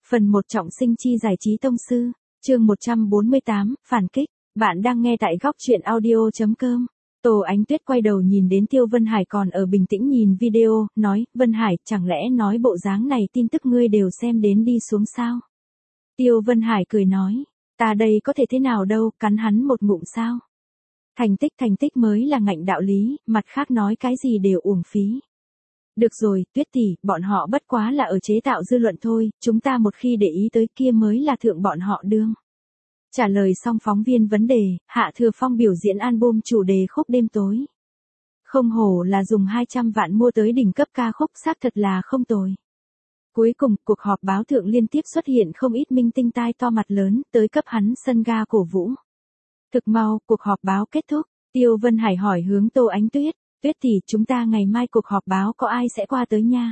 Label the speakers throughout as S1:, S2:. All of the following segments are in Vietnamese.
S1: Phần 1 trọng sinh chi giải trí tông sư, chương 148, phản kích. Bạn đang nghe tại góc truyện audio.com. Tô Ánh Tuyết quay đầu nhìn đến Tiêu Vân Hải còn ở bình tĩnh nhìn video, nói, Vân Hải, chẳng lẽ nói bộ dáng này tin tức ngươi đều xem đến đi xuống sao? Tiêu Vân Hải cười nói, ta đây có thể thế nào đâu, cắn hắn một ngụm sao? Thành tích mới là ngạnh đạo lý, mặt khác nói cái gì đều uổng phí. Được rồi, Tuyết tỷ, bọn họ bất quá là ở chế tạo dư luận thôi, chúng ta một khi để ý tới kia mới là thượng bọn họ đương. Trả lời xong phóng viên vấn đề, Hạ Thừa Phong biểu diễn album chủ đề khúc đêm tối. Không hổ là dùng 200 vạn mua tới đỉnh cấp ca khúc, xác thật là không tồi. Cuối cùng, cuộc họp báo thượng liên tiếp xuất hiện không ít minh tinh tai to mặt lớn, tới cấp hắn sân ga cổ vũ. Thực mau, cuộc họp báo kết thúc, Tiêu Vân Hải hỏi hướng Tô Ánh Tuyết, Tuyết tỷ, chúng ta ngày mai cuộc họp báo có ai sẽ qua tới nha?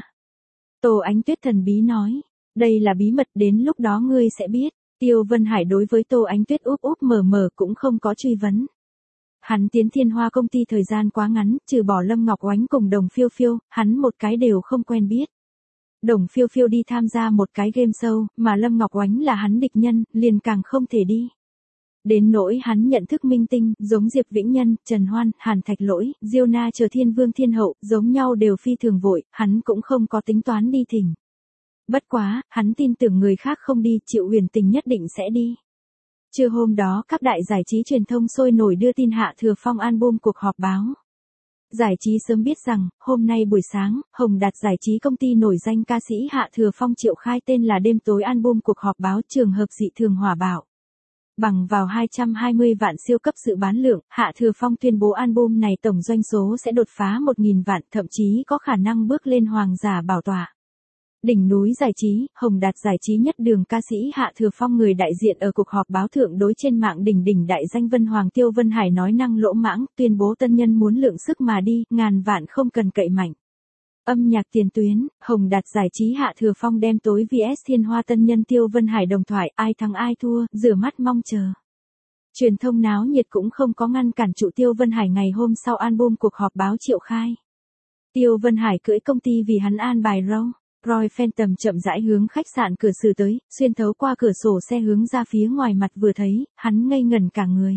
S1: Tô Ánh Tuyết thần bí nói, đây là bí mật, đến lúc đó ngươi sẽ biết. Tiêu Vân Hải đối với Tô Ánh Tuyết úp mở cũng không có truy vấn. Hắn tiến Thiên Hoa công ty thời gian quá ngắn, trừ bỏ Lâm Ngọc Oánh cùng Đồng Phiêu Phiêu, hắn một cái đều không quen biết. Đồng Phiêu Phiêu đi tham gia một cái game show, mà Lâm Ngọc Oánh là hắn địch nhân, liền càng không thể đi. Đến nỗi hắn nhận thức minh tinh, giống Diệp Vĩnh Nhân, Trần Hoan, Hàn Thạch Lỗi, Diêu Na chờ Thiên Vương Thiên Hậu, giống nhau đều phi thường vội, hắn cũng không có tính toán đi thỉnh. Bất quá, hắn tin tưởng người khác không đi, Triệu Huyền Tình nhất định sẽ đi. Trưa hôm đó, các đại giải trí truyền thông sôi nổi đưa tin Hạ Thừa Phong album cuộc họp báo. Giải trí sớm biết rằng, hôm nay buổi sáng, Hồng Đạt giải trí công ty nổi danh ca sĩ Hạ Thừa Phong triệu khai tên là đêm tối album cuộc họp báo trường hợp dị thường hỏa bạo. Bằng vào 220 vạn siêu cấp dự bán lượng, Hạ Thừa Phong tuyên bố album này tổng doanh số sẽ đột phá 1.000 vạn, thậm chí có khả năng bước lên hoàng giả bảo tọa. Đỉnh núi giải trí, Hồng Đạt giải trí nhất đường ca sĩ Hạ Thừa Phong người đại diện ở cuộc họp báo thượng đối trên mạng đỉnh đại danh Vân Hoàng Tiêu Vân Hải nói năng lỗ mãng, tuyên bố tân nhân muốn lượng sức mà đi, ngàn vạn không cần cậy mạnh. Âm nhạc tiền tuyến, Hồng Đạt giải trí Hạ Thừa Phong đem tối vs Thiên Hoa tân nhân Tiêu Vân Hải đồng thoại, ai thắng ai thua, rửa mắt mong chờ. Truyền thông náo nhiệt cũng không có ngăn cản trụ Tiêu Vân Hải ngày hôm sau album cuộc họp báo triệu khai. Tiêu Vân Hải cưỡi công ty vì hắn an bài Roy Phantom chậm rãi hướng khách sạn cửa xử tới, xuyên thấu qua cửa sổ xe hướng ra phía ngoài mặt vừa thấy, hắn ngây ngẩn cả người.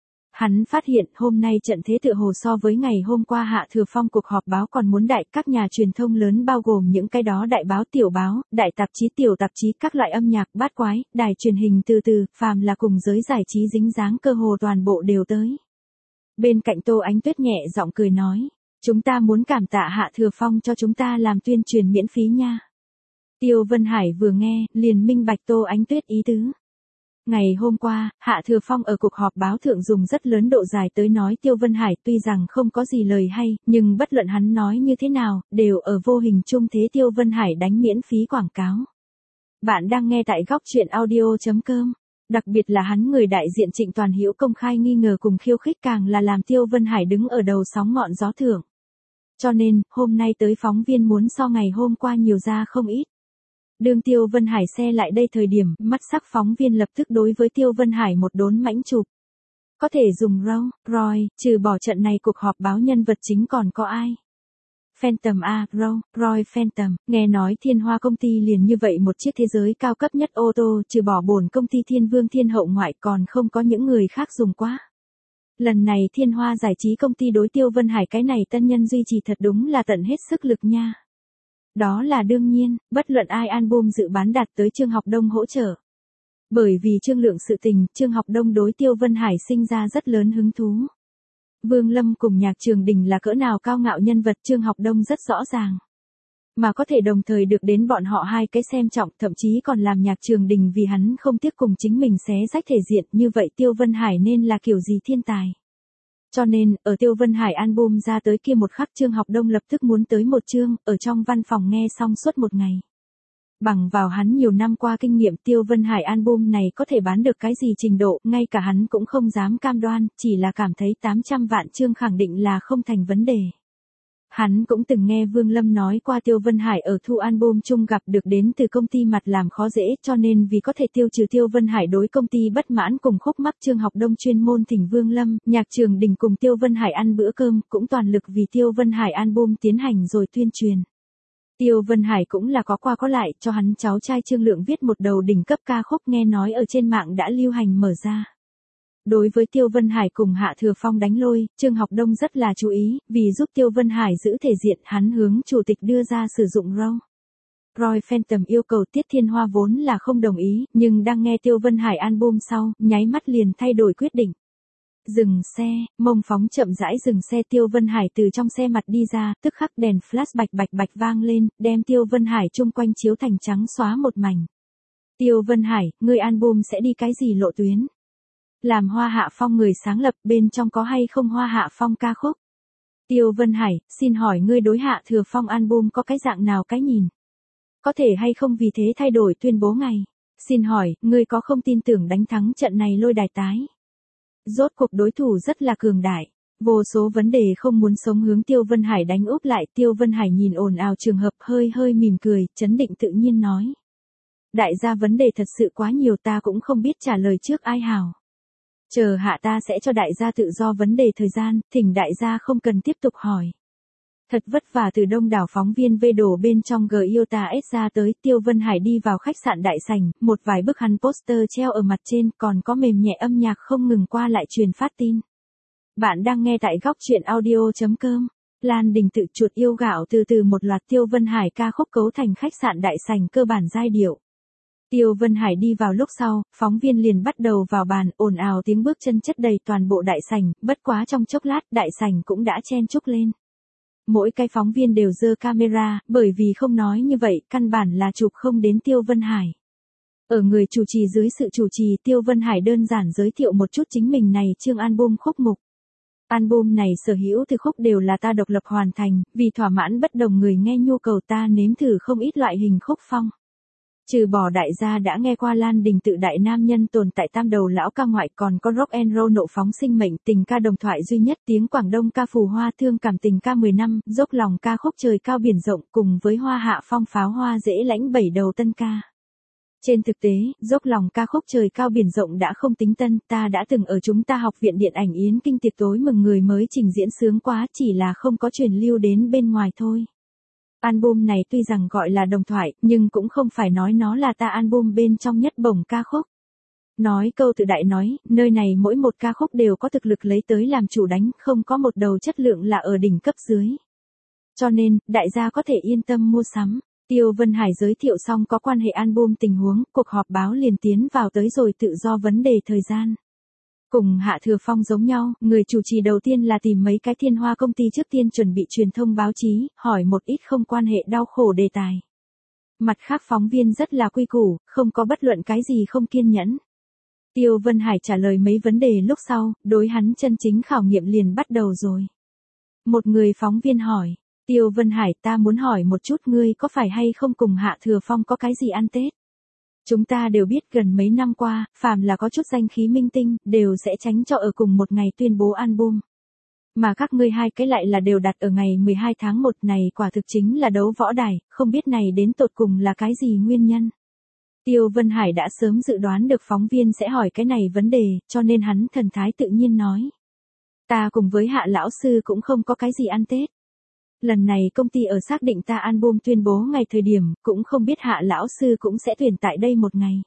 S1: Hắn phát hiện hôm nay trận thế tựa hồ so với ngày hôm qua Hạ Thừa Phong cuộc họp báo còn muốn đại, các nhà truyền thông lớn bao gồm những cái đó đại báo, tiểu báo, đại tạp chí, tiểu tạp chí, các loại âm nhạc, bát quái, đài truyền hình từ, phàm là cùng giới giải trí dính dáng cơ hồ toàn bộ đều tới. Bên cạnh Tô Ánh Tuyết nhẹ giọng cười nói, chúng ta muốn cảm tạ Hạ Thừa Phong cho chúng ta làm tuyên truyền miễn phí nha. Tiêu Vân Hải vừa nghe, liền minh bạch Tô Ánh Tuyết ý tứ. Ngày hôm qua, Hạ Thừa Phong ở cuộc họp báo thượng dùng rất lớn độ dài tới nói Tiêu Vân Hải tuy rằng không có gì lời hay, nhưng bất luận hắn nói như thế nào, đều ở vô hình chung thế Tiêu Vân Hải đánh miễn phí quảng cáo. Bạn đang nghe tại góc truyện audio.com. Đặc biệt là hắn người đại diện Trịnh Toàn Hữu công khai nghi ngờ cùng khiêu khích càng là làm Tiêu Vân Hải đứng ở đầu sóng ngọn gió thượng. Cho nên, hôm nay tới phóng viên muốn so ngày hôm qua nhiều ra không ít. Đường Tiêu Vân Hải xe lại đây thời điểm, mắt sắc phóng viên lập tức đối với Tiêu Vân Hải một đốn mãnh chụp. Có thể dùng Roy, trừ bỏ trận này cuộc họp báo nhân vật chính còn có ai? Phantom Roy Phantom, nghe nói Thiên Hoa công ty liền như vậy một chiếc thế giới cao cấp nhất ô tô, trừ bỏ bổn công ty Thiên Vương Thiên Hậu ngoại còn không có những người khác dùng quá. Lần này Thiên Hoa giải trí công ty đối Tiêu Vân Hải cái này tân nhân duy trì thật đúng là tận hết sức lực nha. Đó là đương nhiên, bất luận ai album dự bán đạt tới Trương Học Đông hỗ trợ. Bởi vì Trương Lượng sự tình, Trương Học Đông đối Tiêu Vân Hải sinh ra rất lớn hứng thú. Vương Lâm cùng Nhạc Trường Đình là cỡ nào cao ngạo nhân vật Trương Học Đông rất rõ ràng. Mà có thể đồng thời được đến bọn họ hai cái xem trọng, thậm chí còn làm Nhạc Trường Đình vì hắn không tiếc cùng chính mình xé rách thể diện, như vậy Tiêu Vân Hải nên là kiểu gì thiên tài. Cho nên, ở Tiêu Vân Hải album ra tới kia một khắc Trương Học Đông lập tức muốn tới một chương, ở trong văn phòng nghe xong suốt một ngày. Bằng vào hắn nhiều năm qua kinh nghiệm Tiêu Vân Hải album này có thể bán được cái gì trình độ, ngay cả hắn cũng không dám cam đoan, chỉ là cảm thấy 800 vạn chương khẳng định là không thành vấn đề. Hắn cũng từng nghe Vương Lâm nói qua Tiêu Vân Hải ở thu album chung gặp được đến từ công ty mặt làm khó dễ, cho nên vì có thể tiêu trừ Tiêu Vân Hải đối công ty bất mãn cùng khúc mắc Trương Học Đông chuyên môn thỉnh Vương Lâm, Nhạc Trường Đình cùng Tiêu Vân Hải ăn bữa cơm, cũng toàn lực vì Tiêu Vân Hải album tiến hành rồi tuyên truyền. Tiêu Vân Hải cũng là có qua có lại, cho hắn cháu trai Trương Lượng viết một đầu đỉnh cấp ca khúc nghe nói ở trên mạng đã lưu hành mở ra. Đối với Tiêu Vân Hải cùng Hạ Thừa Phong đánh lôi, Trương Học Đông rất là chú ý, vì giúp Tiêu Vân Hải giữ thể diện, hắn hướng chủ tịch đưa ra sử dụng Raw. Roy Phantom yêu cầu Tiết Thiên Hoa vốn là không đồng ý, nhưng đang nghe Tiêu Vân Hải album sau, nháy mắt liền thay đổi quyết định. Dừng xe, mông phóng chậm rãi dừng xe, Tiêu Vân Hải từ trong xe mặt đi ra, tức khắc đèn flash bạch bạch bạch vang lên, đem Tiêu Vân Hải chung quanh chiếu thành trắng xóa một mảnh. Tiêu Vân Hải, ngươi album sẽ đi cái gì lộ tuyến? Làm Hoa Hạ Phong người sáng lập, bên trong có hay không Hoa Hạ Phong ca khúc? Tiêu Vân Hải, xin hỏi ngươi đối Hạ Thừa Phong album có cái dạng nào cái nhìn? Có thể hay không vì thế thay đổi tuyên bố ngày? Xin hỏi, ngươi có không tin tưởng đánh thắng trận này lôi đài tái? Rốt cuộc đối thủ rất là cường đại. Vô số vấn đề không muốn sống hướng Tiêu Vân Hải đánh úp lại. Tiêu Vân Hải nhìn ồn ào trường hợp hơi hơi mỉm cười, trấn định tự nhiên nói. Đại gia vấn đề thật sự quá nhiều, ta cũng không biết trả lời trước ai hảo. Chờ hạ ta sẽ cho đại gia tự do vấn đề thời gian, thỉnh đại gia không cần tiếp tục hỏi. Thật vất vả từ đông đảo phóng viên vây đổ bên trong Giota S ra tới, Tiêu Vân Hải đi vào khách sạn đại sảnh, một vài bức hắn poster treo ở mặt trên, còn có mềm nhẹ âm nhạc không ngừng qua lại truyền phát tin. Bạn đang nghe tại góc truyện audio.com. Lan Đình tự chuột yêu gạo từ từ một loạt Tiêu Vân Hải ca khúc cấu thành khách sạn đại sảnh cơ bản giai điệu. Tiêu Vân Hải đi vào lúc sau, phóng viên liền bắt đầu vào bàn, ồn ào tiếng bước chân chất đầy toàn bộ đại sảnh, bất quá trong chốc lát đại sảnh cũng đã chen chúc lên. Mỗi cái phóng viên đều giơ camera, bởi vì không nói như vậy, căn bản là chụp không đến Tiêu Vân Hải. Ở người chủ trì dưới sự chủ trì, Tiêu Vân Hải đơn giản giới thiệu một chút chính mình này chương album khúc mục. Album này sở hữu từ khúc đều là ta độc lập hoàn thành, vì thỏa mãn bất đồng người nghe nhu cầu ta nếm thử không ít loại hình khúc phong. Trừ bỏ đại gia đã nghe qua Lan Đình tự đại nam nhân tồn tại tam đầu lão ca ngoại, còn có rock and roll nộ phóng sinh mệnh, tình ca đồng thoại duy nhất, tiếng Quảng Đông ca phù hoa, thương cảm tình ca 10 năm, dốc lòng ca khúc trời cao biển rộng, cùng với Hoa Hạ Phong pháo hoa dễ lãnh 7 đầu tân ca. Trên thực tế, dốc lòng ca khúc trời cao biển rộng đã không tính tân, ta đã từng ở chúng ta học viện điện ảnh Yến Kinh tiệc tối mừng người mới trình diễn sướng quá, chỉ là không có truyền lưu đến bên ngoài thôi. Album này tuy rằng gọi là đồng thoại, nhưng cũng không phải nói nó là ta album bên trong nhất bổng ca khúc. Nói câu tự đại nói, nơi này mỗi một ca khúc đều có thực lực lấy tới làm chủ đánh, không có một đầu chất lượng là ở đỉnh cấp dưới. Cho nên, đại gia có thể yên tâm mua sắm. Tiêu Vân Hải giới thiệu xong có quan hệ album tình huống, cuộc họp báo liền tiến vào tới rồi tự do vấn đề thời gian. Cùng Hạ Thừa Phong giống nhau, người chủ trì đầu tiên là tìm mấy cái Thiên Hoa công ty trước tiên chuẩn bị truyền thông báo chí, hỏi một ít không quan hệ đau khổ đề tài. Mặt khác phóng viên rất là quy củ, không có bất luận cái gì không kiên nhẫn. Tiêu Vân Hải trả lời mấy vấn đề lúc sau, đối hắn chân chính khảo nghiệm liền bắt đầu rồi. Một người phóng viên hỏi, Tiêu Vân Hải, ta muốn hỏi một chút, ngươi có phải hay không cùng Hạ Thừa Phong có cái gì ăn Tết? Chúng ta đều biết gần mấy năm qua, phàm là có chút danh khí minh tinh, đều sẽ tránh cho ở cùng một ngày tuyên bố album. Mà các ngươi hai cái lại là đều đặt ở ngày 12 tháng 1 này, quả thực chính là đấu võ đài, không biết này đến tột cùng là cái gì nguyên nhân. Tiêu Vân Hải đã sớm dự đoán được phóng viên sẽ hỏi cái này vấn đề, cho nên hắn thần thái tự nhiên nói. Ta cùng với Hạ lão sư cũng không có cái gì ăn Tết. Lần này công ty ở xác định ta album tuyên bố ngày thời điểm, cũng không biết Hạ lão sư cũng sẽ tuyển tại đây một ngày.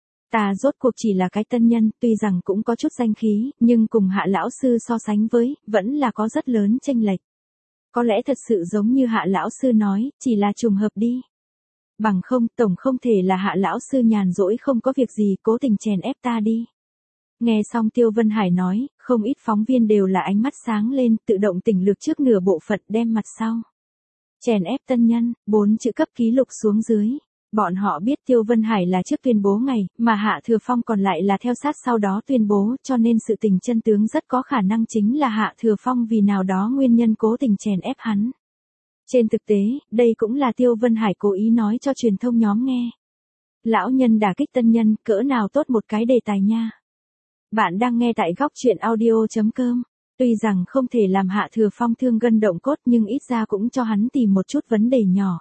S1: Ta rốt cuộc chỉ là cái tân nhân, tuy rằng cũng có chút danh khí, nhưng cùng Hạ lão sư so sánh với, vẫn là có rất lớn chênh lệch. Có lẽ thật sự giống như Hạ lão sư nói, chỉ là trùng hợp đi. Bằng không, tổng không thể là Hạ lão sư nhàn rỗi không có việc gì cố tình chèn ép ta đi. Nghe xong Tiêu Vân Hải nói, không ít phóng viên đều là ánh mắt sáng lên, tự động tỉnh lược trước nửa bộ phận đem mặt sau. Chèn ép tân nhân, 4 chữ cấp ký lục xuống dưới. Bọn họ biết Tiêu Vân Hải là trước tuyên bố ngày, mà Hạ Thừa Phong còn lại là theo sát sau đó tuyên bố, cho nên sự tình chân tướng rất có khả năng chính là Hạ Thừa Phong vì nào đó nguyên nhân cố tình chèn ép hắn. Trên thực tế, đây cũng là Tiêu Vân Hải cố ý nói cho truyền thông nhóm nghe. Lão nhân đả kích tân nhân, cỡ nào tốt một cái đề tài nha. Bạn đang nghe tại góc truyện audio.com. Tuy rằng không thể làm Hạ Thừa Phong thương gân động cốt nhưng ít ra cũng cho hắn tìm một chút vấn đề nhỏ.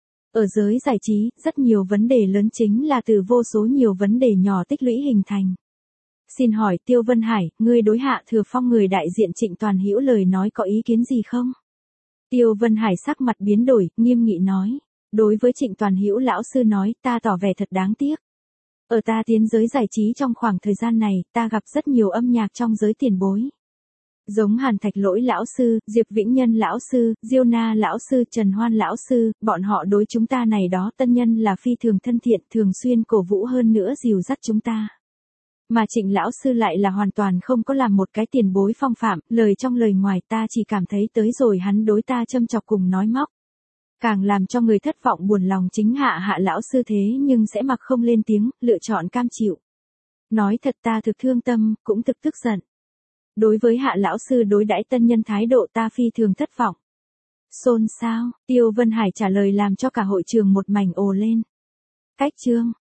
S1: Ở giới giải trí, rất nhiều vấn đề lớn chính là từ vô số nhiều vấn đề nhỏ tích lũy hình thành. Xin hỏi Tiêu Vân Hải, ngươi đối Hạ Thừa Phong người đại diện Trịnh Toàn Hữu lời nói có ý kiến gì không? Tiêu Vân Hải sắc mặt biến đổi, nghiêm nghị nói. Đối với Trịnh Toàn Hữu lão sư nói, ta tỏ vẻ thật đáng tiếc. Ở ta tiến giới giải trí trong khoảng thời gian này, ta gặp rất nhiều âm nhạc trong giới tiền bối. Giống Hàn Thạch Lỗi lão sư, Diệp Vĩnh Nhân lão sư, Diêu Na lão sư, Trần Hoan lão sư, bọn họ đối chúng ta này đó tân nhân là phi thường thân thiện, thường xuyên cổ vũ hơn nữa dìu dắt chúng ta. Mà Trịnh lão sư lại là hoàn toàn không có làm một cái tiền bối phong phạm, lời trong lời ngoài ta chỉ cảm thấy tới rồi hắn đối ta châm chọc cùng nói móc. Càng làm cho người thất vọng buồn lòng chính Hạ lão sư thế nhưng sẽ mặc không lên tiếng, lựa chọn cam chịu. Nói thật ta thực thương tâm, cũng thực tức giận. Đối với Hạ lão sư đối đãi tân nhân thái độ ta phi thường thất vọng. Xôn xao, Tiêu Vân Hải trả lời làm cho cả hội trường một mảnh ồ lên. Cách chương